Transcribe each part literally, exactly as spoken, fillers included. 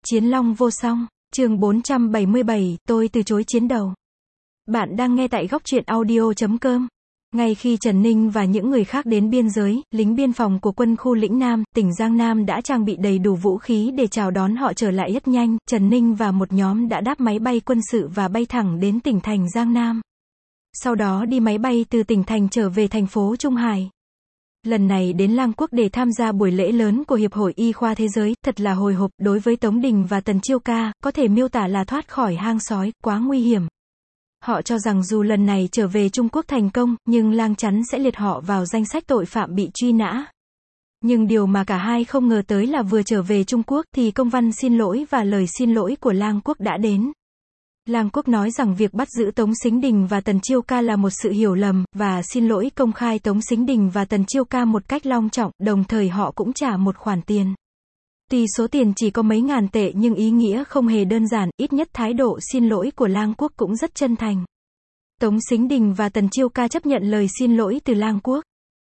Chiến long vô song, chương bốn trăm bảy mươi bảy, tôi từ chối chiến đầu. Bạn đang nghe tại góc truyện audio chấm com. Ngay khi Trần Ninh và những người khác đến biên giới, lính biên phòng của quân khu lĩnh Nam, tỉnh Giang Nam đã trang bị đầy đủ vũ khí để chào đón họ trở lại rất nhanh. Trần Ninh và một nhóm đã đáp máy bay quân sự và bay thẳng đến tỉnh thành Giang Nam. Sau đó đi máy bay từ tỉnh thành trở về thành phố Trung Hải. Lần này đến Lang Quốc để tham gia buổi lễ lớn của Hiệp hội Y khoa Thế giới, thật là hồi hộp. Đối với Tống Đình và Tần Chiêu Ca, có thể miêu tả là thoát khỏi hang sói, quá nguy hiểm. Họ cho rằng dù lần này trở về Trung Quốc thành công, nhưng Lang chắn sẽ liệt họ vào danh sách tội phạm bị truy nã. Nhưng điều mà cả hai không ngờ tới là vừa trở về Trung Quốc thì công văn xin lỗi và lời xin lỗi của Lang Quốc đã đến. Lang Quốc nói rằng việc bắt giữ Tống Sính Đình và Tần Chiêu Ca là một sự hiểu lầm, và xin lỗi công khai Tống Sính Đình và Tần Chiêu Ca một cách long trọng, đồng thời họ cũng trả một khoản tiền. Tuy số tiền chỉ có mấy ngàn tệ nhưng ý nghĩa không hề đơn giản, ít nhất thái độ xin lỗi của Lang Quốc cũng rất chân thành. Tống Sính Đình và Tần Chiêu Ca chấp nhận lời xin lỗi từ Lang Quốc.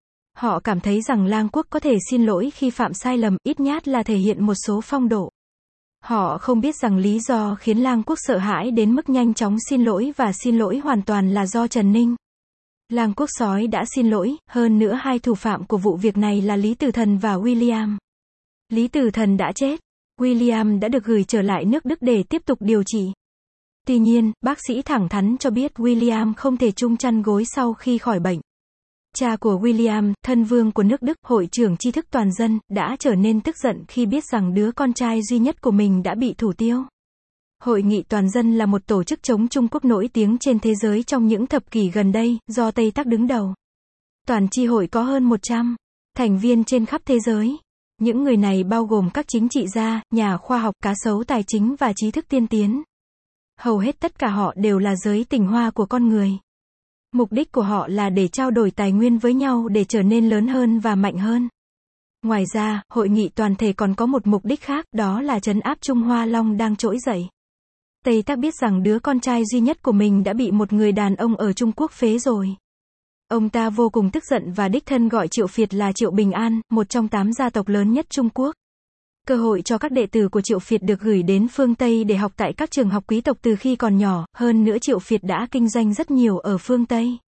Họ cảm thấy rằng Lang Quốc có thể xin lỗi khi phạm sai lầm, ít nhất là thể hiện một số phong độ. Họ không biết rằng lý do khiến Lang Quốc sợ hãi đến mức nhanh chóng xin lỗi và xin lỗi hoàn toàn là do Trần Ninh. Lang Quốc sói đã xin lỗi, hơn nữa hai thủ phạm của vụ việc này là Lý Tử Thần và William. Lý Tử Thần đã chết, William đã được gửi trở lại nước Đức để tiếp tục điều trị. Tuy nhiên, bác sĩ thẳng thắn cho biết William không thể chung chăn gối sau khi khỏi bệnh. Cha của William, thân vương của nước Đức, hội trưởng tri thức toàn dân, đã trở nên tức giận khi biết rằng đứa con trai duy nhất của mình đã bị thủ tiêu. Hội nghị toàn dân là một tổ chức chống Trung Quốc nổi tiếng trên thế giới trong những thập kỷ gần đây, do Tây Tắc đứng đầu. Toàn chi hội có hơn một trăm thành viên trên khắp thế giới. Những người này bao gồm các chính trị gia, nhà khoa học, cá sấu tài chính và trí thức tiên tiến. Hầu hết tất cả họ đều là giới tinh hoa của con người. Mục đích của họ là để trao đổi tài nguyên với nhau để trở nên lớn hơn và mạnh hơn. Ngoài ra, hội nghị toàn thể còn có một mục đích khác, đó là trấn áp Trung Hoa Long đang trỗi dậy. Tây Tắc biết rằng đứa con trai duy nhất của mình đã bị một người đàn ông ở Trung Quốc phế rồi. Ông ta vô cùng tức giận và đích thân gọi Triệu Việt là Triệu Bình An, một trong tám gia tộc lớn nhất Trung Quốc. Cơ hội cho các đệ tử của Triệu Việt được gửi đến phương Tây để học tại các trường học quý tộc từ khi còn nhỏ, hơn nữa Triệu Việt đã kinh doanh rất nhiều ở phương Tây.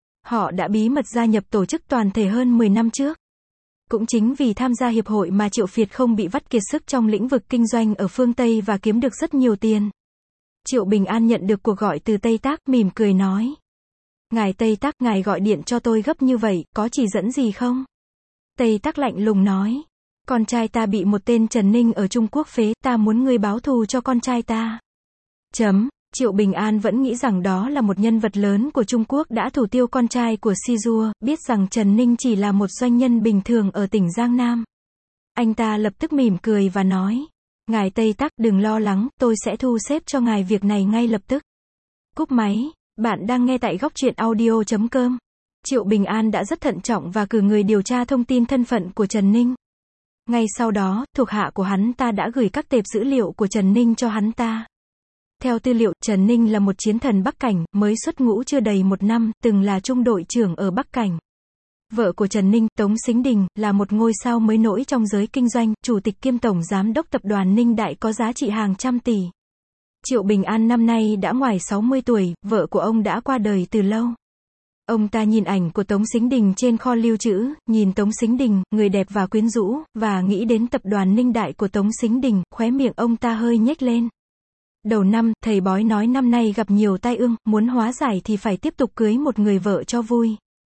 Họ đã bí mật gia nhập tổ chức toàn thể hơn mười năm trước. Cũng chính vì tham gia hiệp hội mà Triệu Việt không bị vắt kiệt sức trong lĩnh vực kinh doanh ở phương Tây và kiếm được rất nhiều tiền. Triệu Bình An nhận được cuộc gọi từ Tây Tắc, mỉm cười nói. Ngài Tây Tắc, ngài gọi điện cho tôi gấp như vậy, có chỉ dẫn gì không? Tây Tắc lạnh lùng nói. Con trai ta bị một tên Trần Ninh ở Trung Quốc phế, ta muốn ngươi báo thù cho con trai ta. Chấm. Triệu Bình An vẫn nghĩ rằng đó là một nhân vật lớn của Trung Quốc đã thủ tiêu con trai của Si Dua, biết rằng Trần Ninh chỉ là một doanh nhân bình thường ở tỉnh Giang Nam. Anh ta lập tức mỉm cười và nói. Ngài Tây Tắc, đừng lo lắng, tôi sẽ thu xếp cho ngài việc này ngay lập tức. Cúp máy. Bạn đang nghe tại góc truyện audio chấm com. Triệu Bình An đã rất thận trọng và cử người điều tra thông tin thân phận của Trần Ninh. Ngay sau đó, thuộc hạ của hắn ta đã gửi các tệp dữ liệu của Trần Ninh cho hắn ta. Theo tư liệu, Trần Ninh là một chiến thần Bắc Cảnh, mới xuất ngũ chưa đầy một năm, từng là trung đội trưởng ở Bắc Cảnh. Vợ của Trần Ninh, Tống Sính Đình, là một ngôi sao mới nổi trong giới kinh doanh, chủ tịch kiêm tổng giám đốc tập đoàn Ninh Đại có giá trị hàng trăm tỷ. Triệu Bình An năm nay đã ngoài sáu mươi tuổi, vợ của ông đã qua đời từ lâu. Ông ta nhìn ảnh của Tống Sính Đình trên kho lưu trữ, nhìn Tống Sính Đình, người đẹp và quyến rũ, và nghĩ đến tập đoàn Ninh Đại của Tống Sính Đình, khóe miệng ông ta hơi nhếch lên. Đầu năm, thầy bói nói năm nay gặp nhiều tai ương, muốn hóa giải thì phải tiếp tục cưới một người vợ cho vui.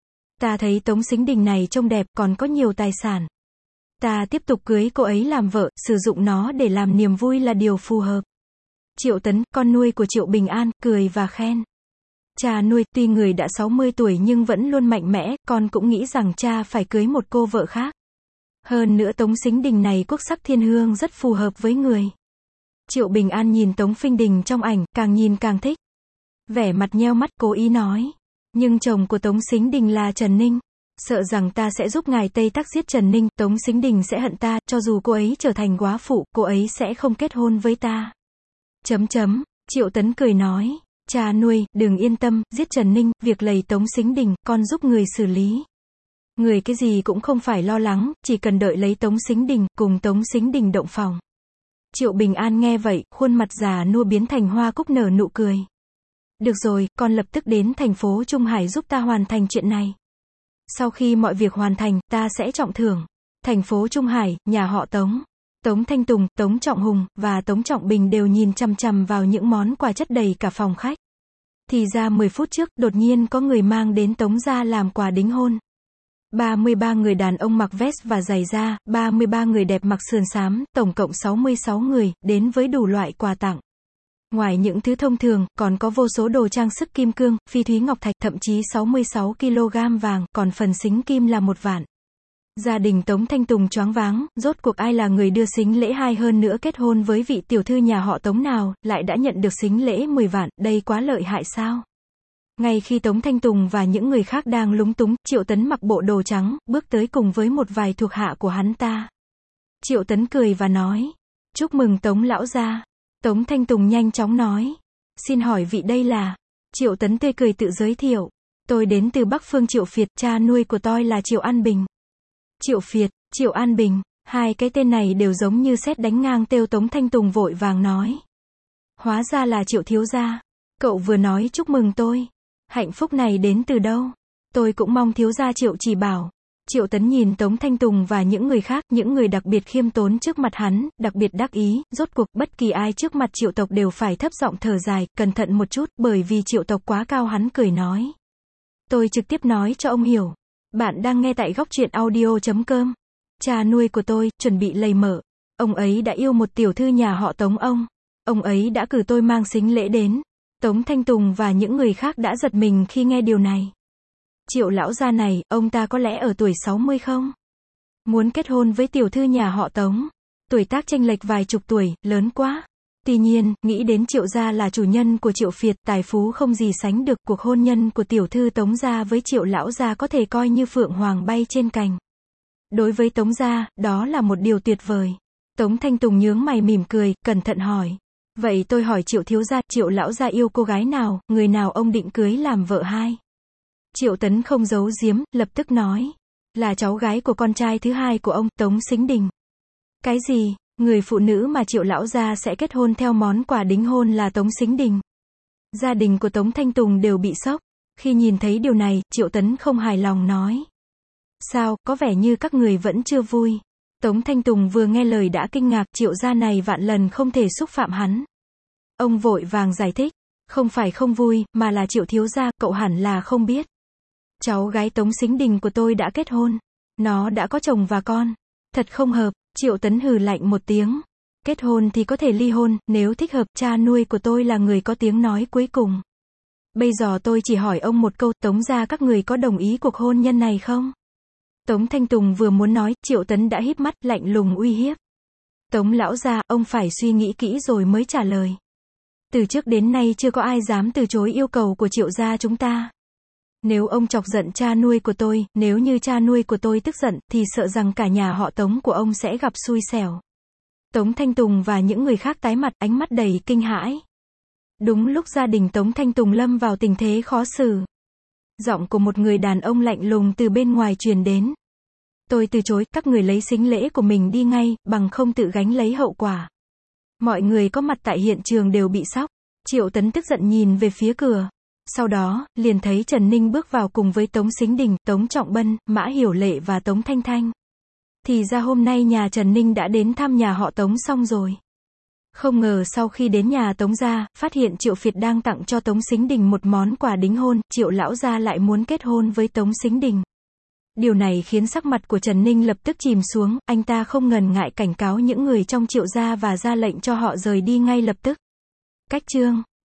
Ta thấy Tống Sính Đình này trông đẹp, còn có nhiều tài sản. Ta tiếp tục cưới cô ấy làm vợ, sử dụng nó để làm niềm vui là điều phù hợp. Triệu Tấn, con nuôi của Triệu Bình An, cười và khen. Cha nuôi, tuy người đã sáu mươi tuổi nhưng vẫn luôn mạnh mẽ, con cũng nghĩ rằng cha phải cưới một cô vợ khác. Hơn nữa Tống Sính Đình này quốc sắc thiên hương rất phù hợp với người. Triệu Bình An nhìn Tống Phinh Đình trong ảnh, càng nhìn càng thích. Vẻ mặt nheo mắt, cố ý nói. Nhưng chồng của Tống Sính Đình là Trần Ninh. Sợ rằng ta sẽ giúp ngài Tây Tắc giết Trần Ninh, Tống Sính Đình sẽ hận ta, cho dù cô ấy trở thành góa phụ, cô ấy sẽ không kết hôn với ta. Chấm chấm. Triệu Tấn cười nói. Cha nuôi, đừng yên tâm, giết Trần Ninh, việc lầy Tống Sính Đình, con giúp người xử lý. Người cái gì cũng không phải lo lắng, chỉ cần đợi lấy Tống Sính Đình, cùng Tống Sính Đình động phòng. Triệu Bình An nghe vậy, khuôn mặt già nua biến thành hoa cúc nở nụ cười. Được rồi, con lập tức đến thành phố Trung Hải giúp ta hoàn thành chuyện này. Sau khi mọi việc hoàn thành, ta sẽ trọng thưởng. Thành phố Trung Hải, nhà họ Tống. Tống Thanh Tùng, Tống Trọng Hùng, và Tống Trọng Bình đều nhìn chằm chằm vào những món quà chất đầy cả phòng khách. Thì ra mười phút trước, đột nhiên có người mang đến Tống gia làm quà đính hôn. ba mươi ba người đàn ông mặc vest và giày da, ba mươi ba người đẹp mặc sườn xám, tổng cộng sáu mươi sáu người, đến với đủ loại quà tặng. Ngoài những thứ thông thường, còn có vô số đồ trang sức kim cương, phi thúy ngọc thạch, thậm chí sáu mươi sáu ki lô gam vàng, còn phần xính kim là một vạn. Gia đình Tống Thanh Tùng choáng váng, rốt cuộc ai là người đưa xính lễ hai hơn nữa kết hôn với vị tiểu thư nhà họ Tống nào, lại đã nhận được xính lễ mười vạn, đây quá lợi hại sao? Ngay khi Tống Thanh Tùng và những người khác đang lúng túng, Triệu Tấn mặc bộ đồ trắng, bước tới cùng với một vài thuộc hạ của hắn ta. Triệu Tấn cười và nói, chúc mừng Tống lão gia. Tống Thanh Tùng nhanh chóng nói, xin hỏi vị đây là? Triệu Tấn tươi cười tự giới thiệu, tôi đến từ Bắc Phương Triệu Phiệt, cha nuôi của tôi là Triệu An Bình. Triệu Phiệt, Triệu An Bình, hai cái tên này đều giống như sét đánh ngang têu. Tống Thanh Tùng vội vàng nói, hóa ra là Triệu thiếu gia. Cậu vừa nói chúc mừng tôi, hạnh phúc này đến từ đâu? Tôi cũng mong thiếu gia Triệu chỉ bảo. Triệu Tấn nhìn Tống Thanh Tùng và những người khác, những người đặc biệt khiêm tốn trước mặt hắn, đặc biệt đắc ý, rốt cuộc bất kỳ ai trước mặt Triệu tộc đều phải thấp giọng thở dài, cẩn thận một chút, bởi vì Triệu tộc quá cao. Hắn cười nói, tôi trực tiếp nói cho ông hiểu. Bạn đang nghe tại góc truyện audio chấm com. Cha nuôi của tôi, chuẩn bị lầy mở. Ông ấy đã yêu một tiểu thư nhà họ Tống ông. Ông ấy đã cử tôi mang xính lễ đến. Tống Thanh Tùng và những người khác đã giật mình khi nghe điều này. Triệu lão gia này, ông ta có lẽ ở tuổi sáu mươi không? Muốn kết hôn với tiểu thư nhà họ Tống. Tuổi tác chênh lệch vài chục tuổi, lớn quá. Tuy nhiên, nghĩ đến Triệu gia là chủ nhân của Triệu Phiệt, tài phú không gì sánh được, cuộc hôn nhân của tiểu thư Tống gia với Triệu lão gia có thể coi như phượng hoàng bay trên cành. Đối với Tống gia, đó là một điều tuyệt vời. Tống Thanh Tùng nhướng mày mỉm cười, cẩn thận hỏi. Vậy tôi hỏi Triệu thiếu gia, Triệu lão gia yêu cô gái nào, người nào ông định cưới làm vợ hai? Triệu Tấn không giấu giếm, lập tức nói. Là cháu gái của con trai thứ hai của ông, Tống Sính Đình. Cái gì? Người phụ nữ mà Triệu lão gia sẽ kết hôn theo món quà đính hôn là Tống Sính Đình. Gia đình của Tống Thanh Tùng đều bị sốc. Khi nhìn thấy điều này, Triệu Tấn không hài lòng nói. Sao, có vẻ như các người vẫn chưa vui. Tống Thanh Tùng vừa nghe lời đã kinh ngạc, Triệu gia này vạn lần không thể xúc phạm hắn. Ông vội vàng giải thích. Không phải không vui, mà là Triệu thiếu gia, cậu hẳn là không biết. Cháu gái Tống Sính Đình của tôi đã kết hôn. Nó đã có chồng và con. Thật không hợp. Triệu Tấn hừ lạnh một tiếng. Kết hôn thì có thể ly hôn, nếu thích hợp, cha nuôi của tôi là người có tiếng nói cuối cùng. Bây giờ tôi chỉ hỏi ông một câu, Tống gia các người có đồng ý cuộc hôn nhân này không? Tống Thanh Tùng vừa muốn nói, Triệu Tấn đã híp mắt, lạnh lùng uy hiếp. Tống lão gia, ông phải suy nghĩ kỹ rồi mới trả lời. Từ trước đến nay chưa có ai dám từ chối yêu cầu của Triệu gia chúng ta. Nếu ông chọc giận cha nuôi của tôi, nếu như cha nuôi của tôi tức giận, thì sợ rằng cả nhà họ Tống của ông sẽ gặp xui xẻo. Tống Thanh Tùng và những người khác tái mặt, ánh mắt đầy kinh hãi. Đúng lúc gia đình Tống Thanh Tùng lâm vào tình thế khó xử. Giọng của một người đàn ông lạnh lùng từ bên ngoài truyền đến. Tôi từ chối, các người lấy xính lễ của mình đi ngay, bằng không tự gánh lấy hậu quả. Mọi người có mặt tại hiện trường đều bị sốc. Triệu Tấn tức giận nhìn về phía cửa. Sau đó, liền thấy Trần Ninh bước vào cùng với Tống Sính Đình, Tống Trọng Bân, Mã Hiểu Lệ và Tống Thanh Thanh. Thì ra hôm nay nhà Trần Ninh đã đến thăm nhà họ Tống xong rồi. Không ngờ sau khi đến nhà Tống gia, phát hiện Triệu Phiệt đang tặng cho Tống Sính Đình một món quà đính hôn, Triệu lão gia lại muốn kết hôn với Tống Sính Đình. Điều này khiến sắc mặt của Trần Ninh lập tức chìm xuống, anh ta không ngần ngại cảnh cáo những người trong Triệu gia và ra lệnh cho họ rời đi ngay lập tức. Cách chương